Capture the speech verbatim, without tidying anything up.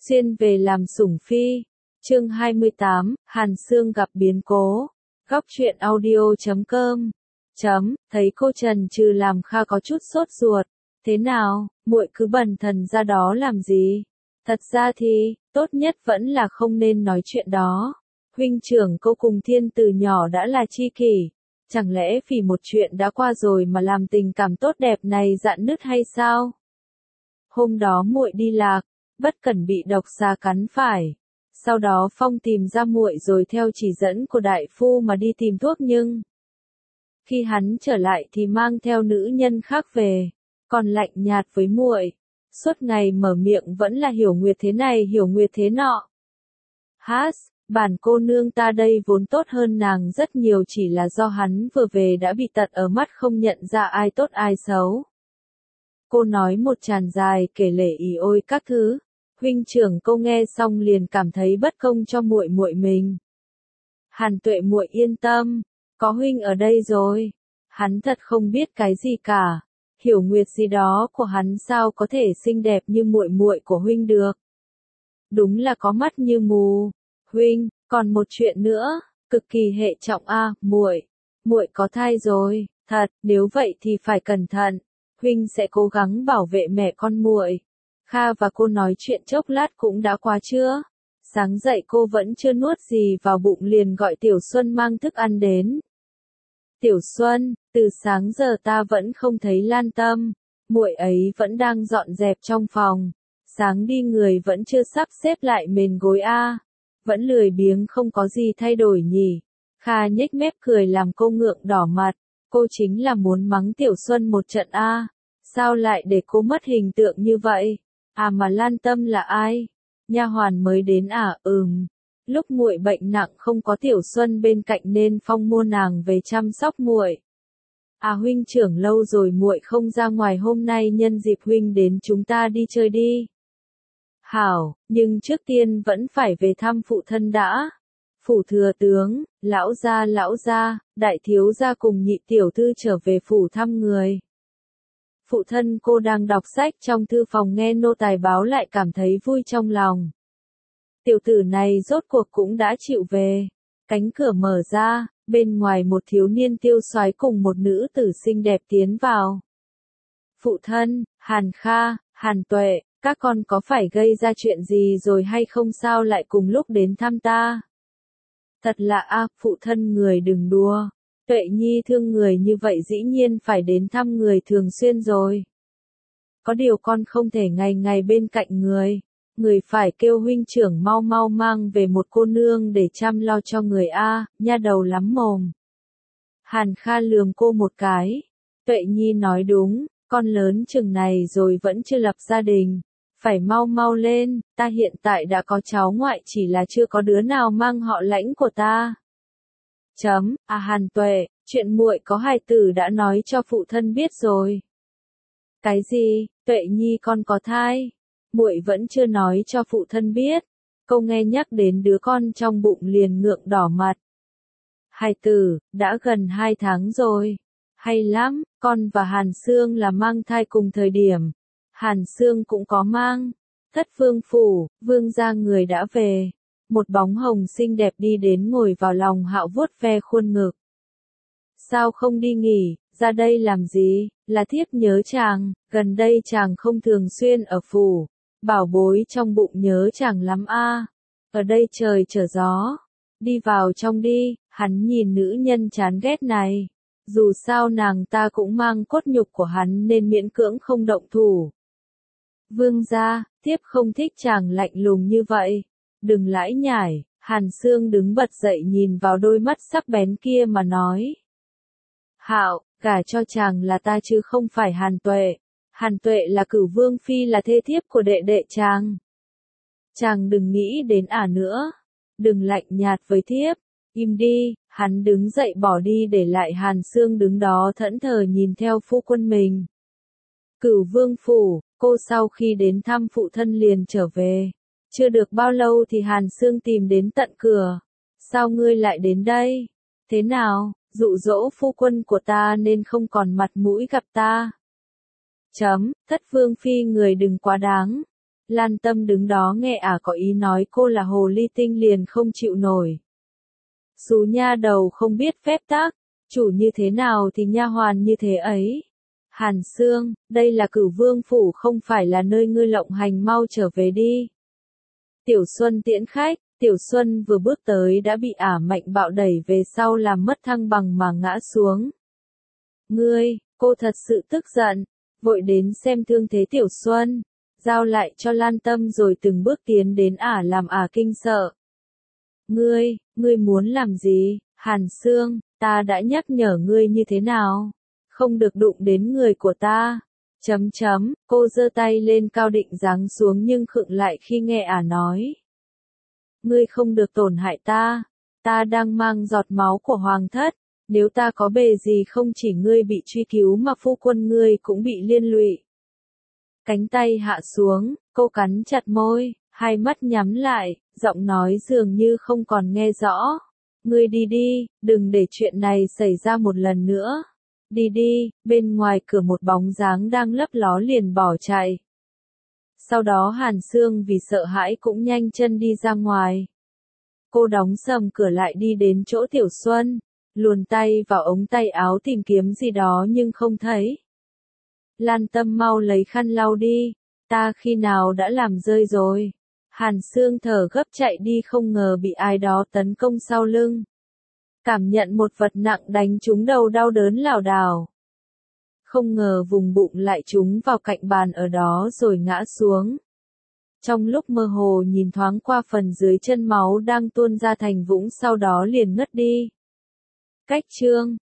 Xuyên về làm sủng phi. Chương hai mươi tám, Hàn Sương gặp biến cố. Góc truyện audio chấm com. Chấm, thấy cô Trần Trừ làm Kha có chút sốt ruột. Thế nào, muội cứ bần thần ra đó làm gì? Thật ra thì, tốt nhất vẫn là không nên nói chuyện đó. Huynh trưởng cô cùng Thiên từ nhỏ đã là tri kỷ. Chẳng lẽ vì một chuyện đã qua rồi mà làm tình cảm tốt đẹp này rạn nứt hay sao? Hôm đó muội đi lạc, bất cẩn bị độc xà cắn phải. Sau đó Phong tìm ra muội rồi theo chỉ dẫn của đại phu mà đi tìm thuốc nhưng khi hắn trở lại thì mang theo nữ nhân khác về, còn lạnh nhạt với muội, suốt ngày mở miệng vẫn là Hiểu Nguyệt thế này Hiểu Nguyệt thế nọ. Hát, bản cô nương ta đây vốn tốt hơn nàng rất nhiều, chỉ là do hắn vừa về đã bị tật ở mắt không nhận ra ai tốt ai xấu. Cô nói một tràn dài kể lể ỉ ôi các thứ. Huynh trưởng cô nghe xong liền cảm thấy bất công cho muội muội mình. Hàn Tuệ muội yên tâm, có huynh ở đây rồi. Hắn thật không biết cái gì cả. Hiểu Nguyệt gì đó của hắn sao có thể xinh đẹp như muội muội của huynh được. Đúng là có mắt như mù. Huynh, còn một chuyện nữa, cực kỳ hệ trọng a, muội, muội có thai rồi, thật, nếu vậy thì phải cẩn thận. Huynh sẽ cố gắng bảo vệ mẹ con muội. Kha và cô nói chuyện chốc lát cũng đã qua trưa. Sáng dậy cô vẫn chưa nuốt gì vào bụng liền gọi Tiểu Xuân mang thức ăn đến. Tiểu Xuân, từ sáng giờ ta vẫn không thấy Lan Tâm, muội ấy vẫn đang dọn dẹp trong phòng. Sáng đi người vẫn chưa sắp xếp lại mền gối a, vẫn lười biếng không có gì thay đổi nhỉ. Kha nhếch mép cười làm cô ngượng đỏ mặt. Cô chính là muốn mắng Tiểu Xuân một trận a, sao lại để cô mất hình tượng như vậy? À mà Lan Tâm là ai? Nha hoàn mới đến à? Ừm. Lúc muội bệnh nặng không có Tiểu Xuân bên cạnh nên Phong mua nàng về chăm sóc muội. À huynh trưởng lâu rồi muội không ra ngoài, hôm nay nhân dịp huynh đến chúng ta đi chơi đi. Hảo, nhưng trước tiên vẫn phải về thăm phụ thân đã. Phủ thừa tướng, lão gia lão gia, đại thiếu gia cùng nhị tiểu thư trở về phủ thăm người. Phụ thân cô đang đọc sách trong thư phòng nghe nô tài báo lại cảm thấy vui trong lòng. Tiểu tử này rốt cuộc cũng đã chịu về. Cánh cửa mở ra, bên ngoài một thiếu niên tiêu soái cùng một nữ tử xinh đẹp tiến vào. Phụ thân, Hàn Kha, Hàn Tuệ, các con có phải gây ra chuyện gì rồi hay không sao lại cùng lúc đến thăm ta? Thật lạ a, phụ thân người đừng đùa. Tuệ Nhi thương người như vậy dĩ nhiên phải đến thăm người thường xuyên rồi. Có điều con không thể ngày ngày bên cạnh người. Người phải kêu huynh trưởng mau mau mang về một cô nương để chăm lo cho người a, nha đầu lắm mồm. Hàn Kha lườm cô một cái. Tuệ Nhi nói đúng, con lớn chừng này rồi vẫn chưa lập gia đình. Phải mau mau lên, ta hiện tại đã có cháu ngoại chỉ là chưa có đứa nào mang họ Lãnh của ta. Chấm, à Hàn Tuệ, chuyện muội có hài tử đã nói cho phụ thân biết rồi. Cái gì, Tuệ Nhi con có thai? Muội vẫn chưa nói cho phụ thân biết. Câu nghe nhắc đến đứa con trong bụng liền ngượng đỏ mặt. Hài tử, đã gần hai tháng rồi. Hay lắm, con và Hàn Sương là mang thai cùng thời điểm. Hàn Sương cũng có mang. Thất vương phủ, vương gia người đã về. Một bóng hồng xinh đẹp đi đến ngồi vào lòng Hạo vuốt ve khuôn ngực. Sao không đi nghỉ, ra đây làm gì, là thiếp nhớ chàng, gần đây chàng không thường xuyên ở phủ. Bảo bối trong bụng nhớ chàng lắm a. Ở đây trời trở gió. Đi vào trong đi, hắn nhìn nữ nhân chán ghét này. Dù sao nàng ta cũng mang cốt nhục của hắn nên miễn cưỡng không động thủ. Vương gia, thiếp không thích chàng lạnh lùng như vậy. Đừng lãi nhải, Hàn Sương đứng bật dậy nhìn vào đôi mắt sắc bén kia mà nói. Hạo, gả cho chàng là ta chứ không phải Hàn Tuệ. Hàn Tuệ là Cửu Vương Phi, là thê thiếp của đệ đệ chàng. Chàng đừng nghĩ đến ả nữa. Đừng lạnh nhạt với thiếp. Im đi, hắn đứng dậy bỏ đi để lại Hàn Sương đứng đó thẫn thờ nhìn theo phu quân mình. Cửu Vương Phủ, cô sau khi đến thăm phụ thân liền trở về. Chưa được bao lâu thì Hàn Sương tìm đến tận cửa. Sao ngươi lại đến đây? Thế nào, dụ dỗ phu quân của ta nên không còn mặt mũi gặp ta? Chấm, Thất Vương Phi người đừng quá đáng. Lan Tâm đứng đó nghe ả có ý nói cô là hồ ly tinh liền không chịu nổi. Xú nha đầu không biết phép tắc, chủ như thế nào thì nha hoàn như thế ấy. Hàn Sương, đây là Cửu Vương phủ không phải là nơi ngươi lộng hành, mau trở về đi. Tiểu Xuân tiễn khách, Tiểu Xuân vừa bước tới đã bị ả mạnh bạo đẩy về sau làm mất thăng bằng mà ngã xuống. Ngươi, cô thật sự tức giận, vội đến xem thương thế Tiểu Xuân, giao lại cho Lan Tâm rồi từng bước tiến đến ả làm ả kinh sợ. Ngươi, ngươi muốn làm gì, Hàn Sương, ta đã nhắc nhở ngươi như thế nào? Không được đụng đến người của ta. Chấm chấm, cô giơ tay lên cao định giáng xuống nhưng khựng lại khi nghe ả nói. Ngươi không được tổn hại ta, ta đang mang giọt máu của hoàng thất, nếu ta có bề gì không chỉ ngươi bị truy cứu mà phu quân ngươi cũng bị liên lụy. Cánh tay hạ xuống, cô cắn chặt môi, hai mắt nhắm lại, giọng nói dường như không còn nghe rõ. Ngươi đi đi, đừng để chuyện này xảy ra một lần nữa. Đi đi, bên ngoài cửa một bóng dáng đang lấp ló liền bỏ chạy. Sau đó Hàn Sương vì sợ hãi cũng nhanh chân đi ra ngoài. Cô đóng sầm cửa lại đi đến chỗ Tiểu Xuân, luồn tay vào ống tay áo tìm kiếm gì đó nhưng không thấy. Lan Tâm mau lấy khăn lau đi, ta khi nào đã làm rơi rồi. Hàn Sương thở gấp chạy đi không ngờ bị ai đó tấn công sau lưng. Cảm nhận một vật nặng đánh trúng đầu đau đớn lảo đảo. Không ngờ vùng bụng lại trúng vào cạnh bàn ở đó rồi ngã xuống. Trong lúc mơ hồ nhìn thoáng qua phần dưới chân máu đang tuôn ra thành vũng sau đó liền ngất đi. Cách chương